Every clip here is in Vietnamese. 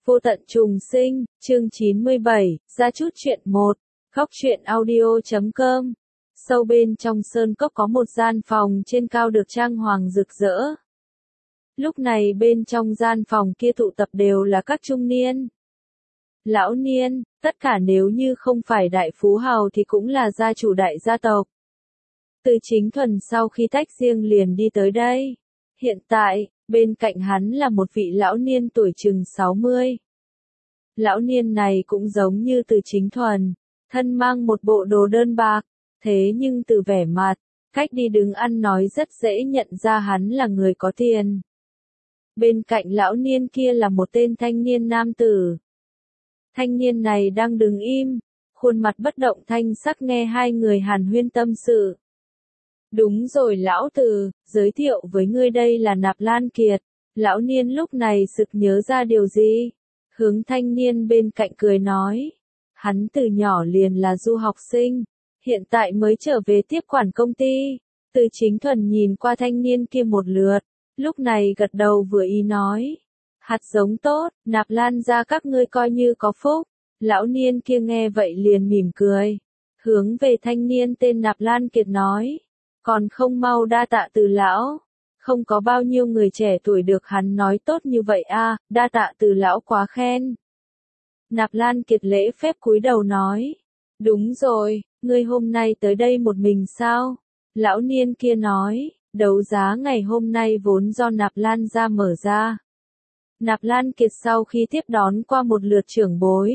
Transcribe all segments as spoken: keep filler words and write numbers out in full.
Vô tận trùng sinh, chương chín mươi bảy, ra chút chuyện một, góc truyện audio chấm com. Sâu bên trong sơn cốc có một gian phòng trên cao được trang hoàng rực rỡ. Lúc này bên trong gian phòng kia tụ tập đều là các trung niên, lão niên, tất cả nếu như không phải đại phú hào thì cũng là gia chủ đại gia tộc. Từ Chính Thuần sau khi tách riêng liền đi tới đây. Hiện tại, bên cạnh hắn là một vị lão niên tuổi chừng sáu mươi. Lão niên này cũng giống như Từ Chính Thuần, thân mang một bộ đồ đơn bạc, thế nhưng từ vẻ mặt, cách đi đứng ăn nói rất dễ nhận ra hắn là người có tiền. Bên cạnh lão niên kia là một tên thanh niên nam tử. Thanh niên này đang đứng im, khuôn mặt bất động thanh sắc nghe hai người hàn huyên tâm sự. Đúng rồi lão Từ, giới thiệu với ngươi đây là Nạp Lan Kiệt. Lão niên lúc này sực nhớ ra điều gì? Hướng thanh niên bên cạnh cười nói. Hắn từ nhỏ liền là du học sinh, hiện tại mới trở về tiếp quản công ty. Từ Chính Thuần nhìn qua thanh niên kia một lượt, lúc này gật đầu vừa ý nói. Hạt giống tốt, Nạp Lan gia các ngươi coi như có phúc. Lão niên kia nghe vậy liền mỉm cười, hướng về thanh niên tên Nạp Lan Kiệt nói. Còn không mau đa tạ Từ lão. Không có bao nhiêu người trẻ tuổi được hắn nói tốt như vậy a, đa tạ Từ lão quá khen. Nạp Lan Kiệt lễ phép cúi đầu nói. Đúng rồi, ngươi hôm nay tới đây một mình sao? Lão niên kia nói, đấu giá ngày hôm nay vốn do Nạp Lan gia mở ra. Nạp Lan Kiệt sau khi tiếp đón qua một lượt trưởng bối,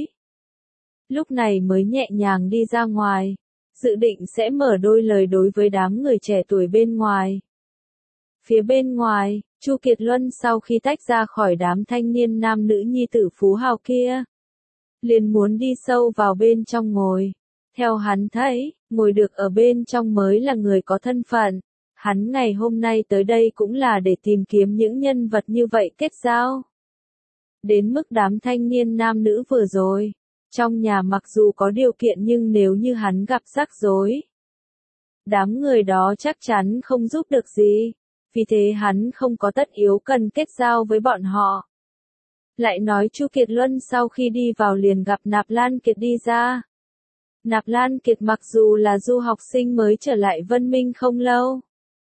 lúc này mới nhẹ nhàng đi ra ngoài, dự định sẽ mở đôi lời đối với đám người trẻ tuổi bên ngoài. Phía bên ngoài, Chu Kiệt Luân sau khi tách ra khỏi đám thanh niên nam nữ nhi tử phú hào kia, liền muốn đi sâu vào bên trong ngồi. Theo hắn thấy, ngồi được ở bên trong mới là người có thân phận. Hắn ngày hôm nay tới đây cũng là để tìm kiếm những nhân vật như vậy kết giao. Đến mức đám thanh niên nam nữ vừa rồi, trong nhà mặc dù có điều kiện nhưng nếu như hắn gặp rắc rối, đám người đó chắc chắn không giúp được gì. Vì thế hắn không có tất yếu cần kết giao với bọn họ. Lại nói Chu Kiệt Luân sau khi đi vào liền gặp Nạp Lan Kiệt đi ra. Nạp Lan Kiệt mặc dù là du học sinh mới trở lại Vân Minh không lâu,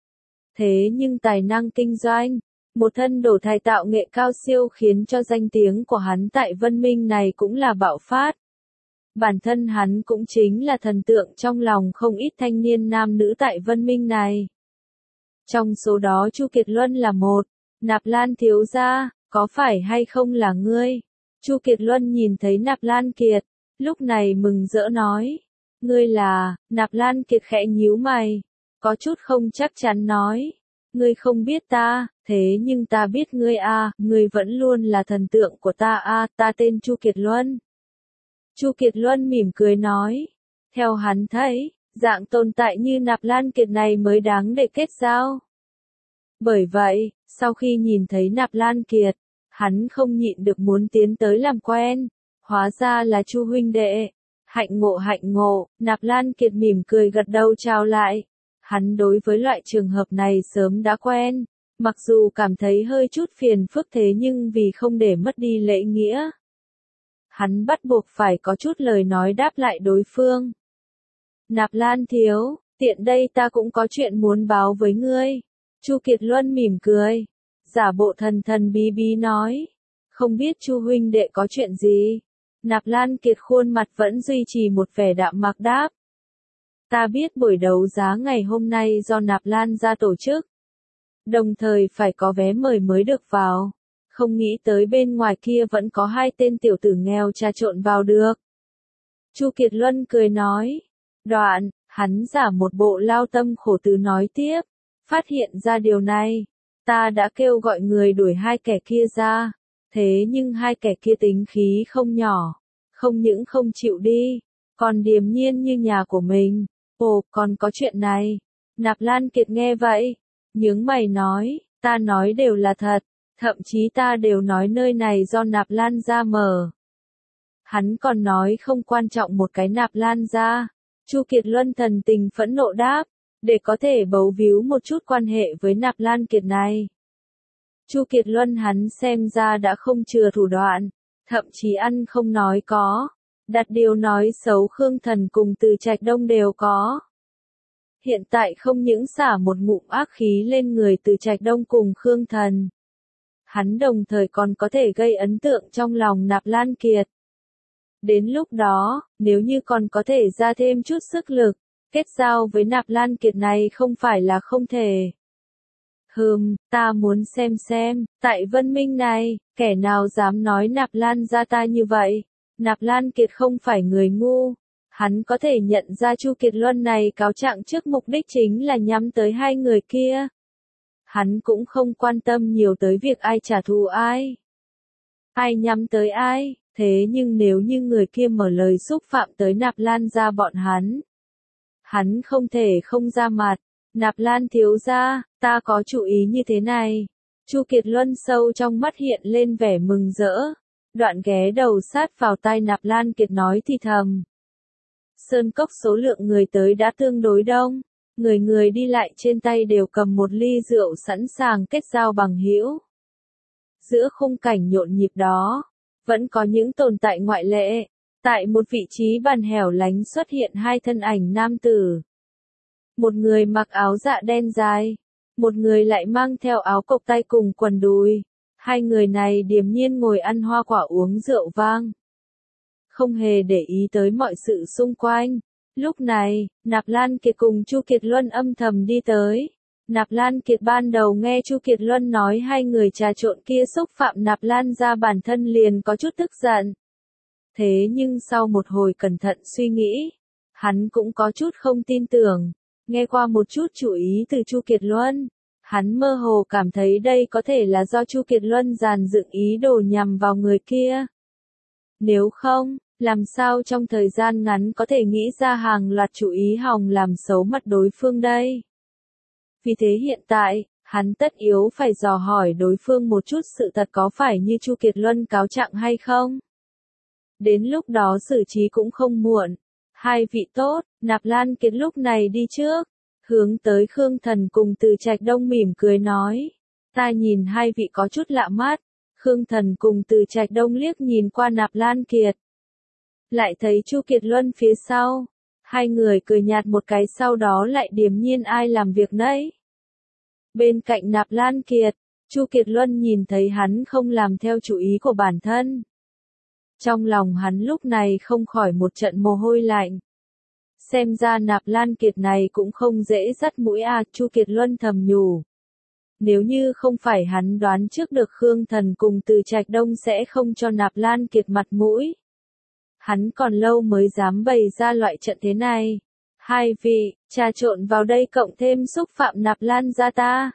thế nhưng tài năng kinh doanh, một thân đồ tài tạo nghệ cao siêu khiến cho danh tiếng của hắn tại Vân Minh này cũng là bạo phát. Bản thân hắn cũng chính là thần tượng trong lòng không ít thanh niên nam nữ tại Vân Minh này. Trong số đó Chu Kiệt Luân là một. Nạp Lan thiếu gia, có phải hay không là ngươi? Chu Kiệt Luân nhìn thấy Nạp Lan Kiệt, lúc này mừng rỡ nói. Ngươi là? Nạp Lan Kiệt khẽ nhíu mày, có chút không chắc chắn nói. Ngươi không biết ta, thế nhưng ta biết ngươi a, à, ngươi vẫn luôn là thần tượng của ta a, à, ta tên Chu Kiệt Luân. Chu Kiệt Luân mỉm cười nói. Theo hắn thấy, dạng tồn tại như Nạp Lan Kiệt này mới đáng để kết giao. Bởi vậy, sau khi nhìn thấy Nạp Lan Kiệt, hắn không nhịn được muốn tiến tới làm quen. Hóa ra là Chu huynh đệ. Hạnh ngộ hạnh ngộ, Nạp Lan Kiệt mỉm cười gật đầu chào lại. Hắn đối với loại trường hợp này sớm đã quen, mặc dù cảm thấy hơi chút phiền phức thế nhưng vì không để mất đi lễ nghĩa, hắn bắt buộc phải có chút lời nói đáp lại đối phương. Nạp Lan thiếu, tiện đây ta cũng có chuyện muốn báo với ngươi. Chu Kiệt Luân mỉm cười, giả bộ thần thần bí bí nói. Không biết Chu huynh đệ có chuyện gì? Nạp Lan Kiệt khuôn mặt vẫn duy trì một vẻ đạm mạc đáp. Ta biết buổi đấu giá ngày hôm nay do Nạp Lan gia tổ chức, đồng thời phải có vé mời mới được vào. Không nghĩ tới bên ngoài kia vẫn có hai tên tiểu tử nghèo trà trộn vào được. Chu Kiệt Luân cười nói. Đoạn, hắn giả một bộ lao tâm khổ tứ nói tiếp. Phát hiện ra điều này, ta đã kêu gọi người đuổi hai kẻ kia ra. Thế nhưng hai kẻ kia tính khí không nhỏ, không những không chịu đi, còn điềm nhiên như nhà của mình. Ồ, còn có chuyện này. Nạp Lan Kiệt nghe vậy, nhướng mày nói, ta nói đều là thật, thậm chí ta đều nói nơi này do Nạp Lan gia mở. Hắn còn nói không quan trọng một cái Nạp Lan gia. Chu Kiệt Luân thần tình phẫn nộ đáp, để có thể bấu víu một chút quan hệ với Nạp Lan Kiệt này. Chu Kiệt Luân hắn xem ra đã không chừa thủ đoạn, Thậm chí ăn không nói có, đặt điều nói xấu Khương Thần cùng Từ Trạch Đông đều có. Hiện tại không những xả một ngụm ác khí lên người Từ Trạch Đông cùng Khương Thần. Hắn đồng thời còn có thể gây ấn tượng trong lòng Nạp Lan Kiệt. Đến lúc đó, nếu như còn có thể ra thêm chút sức lực, kết giao với Nạp Lan Kiệt này không phải là không thể. Hừm, ta muốn xem xem, tại Vân Minh này, kẻ nào dám nói Nạp Lan gia ta như vậy. Nạp Lan Kiệt không phải người ngu. Hắn có thể nhận ra Chu Kiệt Luân này cáo trạng trước mục đích chính là nhắm tới hai người kia. Hắn cũng không quan tâm nhiều tới việc ai trả thù ai. Ai nhắm tới ai, thế nhưng nếu như người kia mở lời xúc phạm tới Nạp Lan gia bọn hắn. Hắn không thể không ra mặt. Nạp Lan thiếu gia, ta có chủ ý như thế này. Chu Kiệt Luân sâu trong mắt hiện lên vẻ mừng rỡ. Đoạn ghé đầu sát vào tai Nạp Lan Kiệt nói thì thầm. Sơn cốc số lượng người tới đã tương đối đông. Người người đi lại trên tay đều cầm một ly rượu sẵn sàng kết giao bằng hữu. Giữa khung cảnh nhộn nhịp đó, vẫn có những tồn tại ngoại lệ. Tại một vị trí bàn hẻo lánh xuất hiện hai thân ảnh nam tử. Một người mặc áo dạ đen dài, một người lại mang theo áo cộc tay cùng quần đùi. Hai người này điềm nhiên ngồi ăn hoa quả uống rượu vang. Không hề để ý tới mọi sự xung quanh. Lúc này, Nạp Lan Kiệt cùng Chu Kiệt Luân âm thầm đi tới. Nạp Lan Kiệt ban đầu nghe Chu Kiệt Luân nói hai người trà trộn kia xúc phạm Nạp Lan gia bản thân liền có chút tức giận. Thế nhưng sau một hồi cẩn thận suy nghĩ, hắn cũng có chút không tin tưởng. Nghe qua một chút chủ ý từ Chu Kiệt Luân, hắn mơ hồ cảm thấy đây có thể là do Chu Kiệt Luân dàn dựng ý đồ nhằm vào người kia. Nếu không, làm sao trong thời gian ngắn có thể nghĩ ra hàng loạt chủ ý hòng làm xấu mặt đối phương đây? Vì thế hiện tại, hắn tất yếu phải dò hỏi đối phương một chút sự thật có phải như Chu Kiệt Luân cáo trạng hay không? Đến lúc đó xử trí cũng không muộn. Hai vị tốt, Nạp Lan Kiệt lúc này đi trước, hướng tới Khương Thần cùng Từ Trạch Đông mỉm cười nói. Ta nhìn hai vị có chút lạ mắt. Khương Thần cùng Từ Trạch Đông liếc nhìn qua Nạp Lan Kiệt. Lại thấy Chu Kiệt Luân phía sau. Hai người cười nhạt một cái sau đó lại điềm nhiên ai làm việc nấy. Bên cạnh Nạp Lan Kiệt, Chu Kiệt Luân nhìn thấy hắn không làm theo chủ ý của bản thân. Trong lòng hắn lúc này không khỏi một trận mồ hôi lạnh. Xem ra Nạp Lan Kiệt này cũng không dễ dắt mũi à, Chu Kiệt Luân thầm nhủ. Nếu như không phải hắn đoán trước được Khương Thần cùng Từ Trạch Đông sẽ không cho Nạp Lan Kiệt mặt mũi. Hắn còn lâu mới dám bày ra loại trận thế này. Hai vị, trà trộn vào đây cộng thêm xúc phạm Nạp Lan gia ta.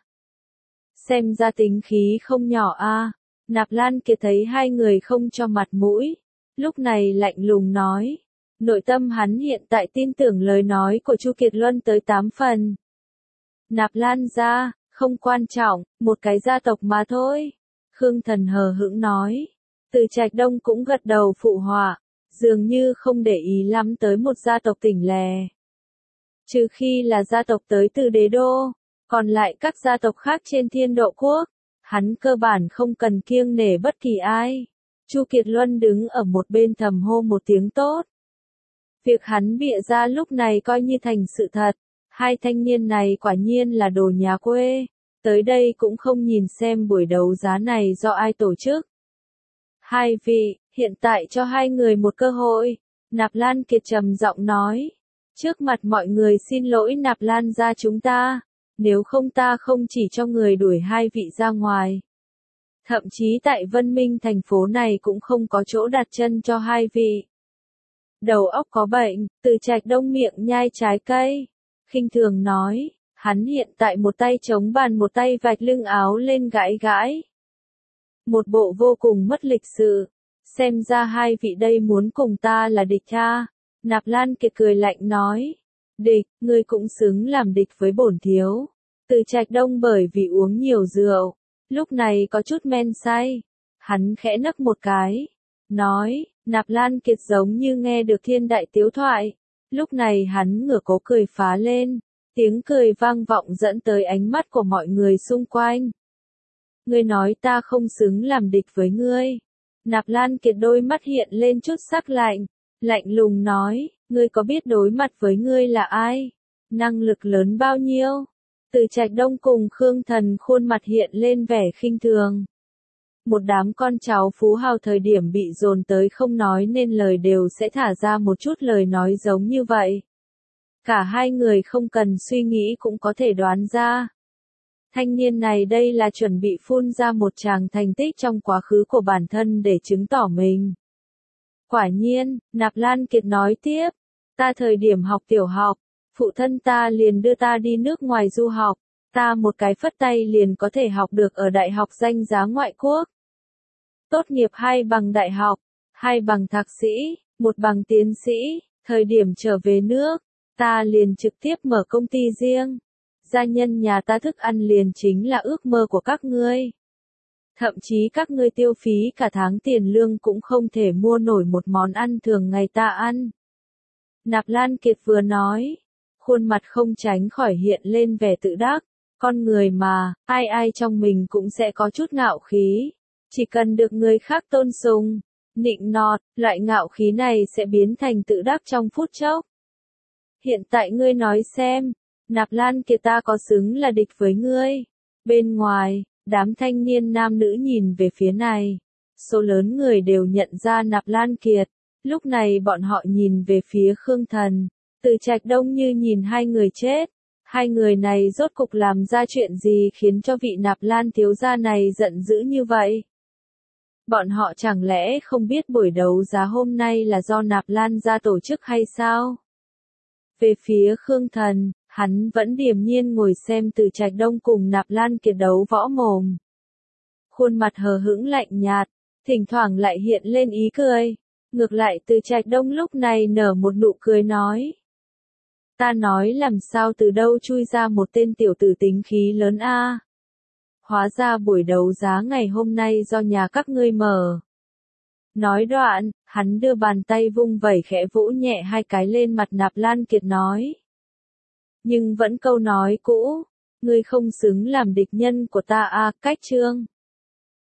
Xem ra tính khí không nhỏ a. Nạp Lan Kiệt thấy hai người không cho mặt mũi, lúc này lạnh lùng nói. Nội tâm hắn hiện tại tin tưởng lời nói của Chu Kiệt Luân tới tám phần. Nạp Lan gia, không quan trọng, một cái gia tộc mà thôi. Khương Thần hờ hững nói. Từ Trạch Đông cũng gật đầu phụ họa, dường như không để ý lắm tới một gia tộc tỉnh lẻ. Trừ khi là gia tộc tới từ đế đô, còn lại các gia tộc khác trên Thiên Độ Quốc, hắn cơ bản không cần kiêng nể bất kỳ ai. Chu Kiệt Luân đứng ở một bên thầm hô một tiếng tốt. Việc hắn bịa ra lúc này coi như thành sự thật. Hai thanh niên này quả nhiên là đồ nhà quê. Tới đây cũng không nhìn xem buổi đấu giá này do ai tổ chức. Hai vị, hiện tại cho hai người một cơ hội. Nạp Lan Kiệt trầm giọng nói. Trước mặt mọi người xin lỗi Nạp Lan gia chúng ta. Nếu không ta không chỉ cho người đuổi hai vị ra ngoài. Thậm chí tại Vân Minh thành phố này cũng không có chỗ đặt chân cho hai vị. Đầu óc có bệnh, Từ Trạch Đông miệng nhai trái cây. Khinh thường nói, hắn hiện tại một tay chống bàn một tay vạch lưng áo lên gãi gãi. Một bộ vô cùng mất lịch sự. Xem ra hai vị đây muốn cùng ta là địch ha. Nạp Lan Kiệt cười lạnh nói. Địch, ngươi cũng xứng làm địch với bổn thiếu. Từ Trạch Đông bởi vì uống nhiều rượu, lúc này có chút men say. Hắn khẽ nấc một cái. Nói, Nạp Lan Kiệt giống như nghe được thiên đại tiếu thoại. Lúc này hắn ngửa cố cười phá lên. Tiếng cười vang vọng dẫn tới ánh mắt của mọi người xung quanh. Ngươi nói ta không xứng làm địch với ngươi. Nạp Lan Kiệt đôi mắt hiện lên chút sắc lạnh, lạnh lùng nói, ngươi có biết đối mặt với ngươi là ai? Năng lực lớn bao nhiêu? Từ Trạch Đông cùng Khương Thần khuôn mặt hiện lên vẻ khinh thường. Một đám con cháu phú hào thời điểm bị dồn tới không nói nên lời đều sẽ thả ra một chút lời nói giống như vậy. Cả hai người không cần suy nghĩ cũng có thể đoán ra. Thanh niên này đây là chuẩn bị phun ra một tràng thành tích trong quá khứ của bản thân để chứng tỏ mình. Quả nhiên, Nạp Lan Kiệt nói tiếp, ta thời điểm học tiểu học, phụ thân ta liền đưa ta đi nước ngoài du học, ta một cái phất tay liền có thể học được ở đại học danh giá ngoại quốc. Tốt nghiệp hai bằng đại học, hai bằng thạc sĩ, một bằng tiến sĩ, thời điểm trở về nước, ta liền trực tiếp mở công ty riêng. Gia nhân nhà ta thức ăn liền chính là ước mơ của các ngươi. Thậm chí các ngươi tiêu phí cả tháng tiền lương cũng không thể mua nổi một món ăn thường ngày ta ăn. Nạp Lan Kiệt vừa nói, khuôn mặt không tránh khỏi hiện lên vẻ tự đắc, con người mà, ai ai trong mình cũng sẽ có chút ngạo khí, chỉ cần được người khác tôn sùng, nịnh nọt, loại ngạo khí này sẽ biến thành tự đắc trong phút chốc. Hiện tại ngươi nói xem, Nạp Lan Kiệt ta có xứng là địch với ngươi? Bên ngoài, đám thanh niên nam nữ nhìn về phía này, số lớn người đều nhận ra Nạp Lan Kiệt, lúc này bọn họ nhìn về phía Khương Thần, Từ Trạch Đông như nhìn hai người chết, hai người này rốt cục làm ra chuyện gì khiến cho vị Nạp Lan thiếu gia này giận dữ như vậy? Bọn họ chẳng lẽ không biết buổi đấu giá hôm nay là do Nạp Lan gia tổ chức hay sao? Về phía Khương Thần, hắn vẫn điềm nhiên ngồi xem Từ Trạch Đông cùng Nạp Lan Kiệt đấu võ mồm. Khuôn mặt hờ hững lạnh nhạt, thỉnh thoảng lại hiện lên ý cười. Ngược lại Từ Trạch Đông lúc này nở một nụ cười nói. Ta nói làm sao từ đâu chui ra một tên tiểu tử tính khí lớn a? Hóa ra buổi đấu giá ngày hôm nay do nhà các ngươi mở. Nói đoạn, hắn đưa bàn tay vung vẩy khẽ vỗ nhẹ hai cái lên mặt Nạp Lan Kiệt nói. Nhưng vẫn câu nói cũ, ngươi không xứng làm địch nhân của ta a, cách chương.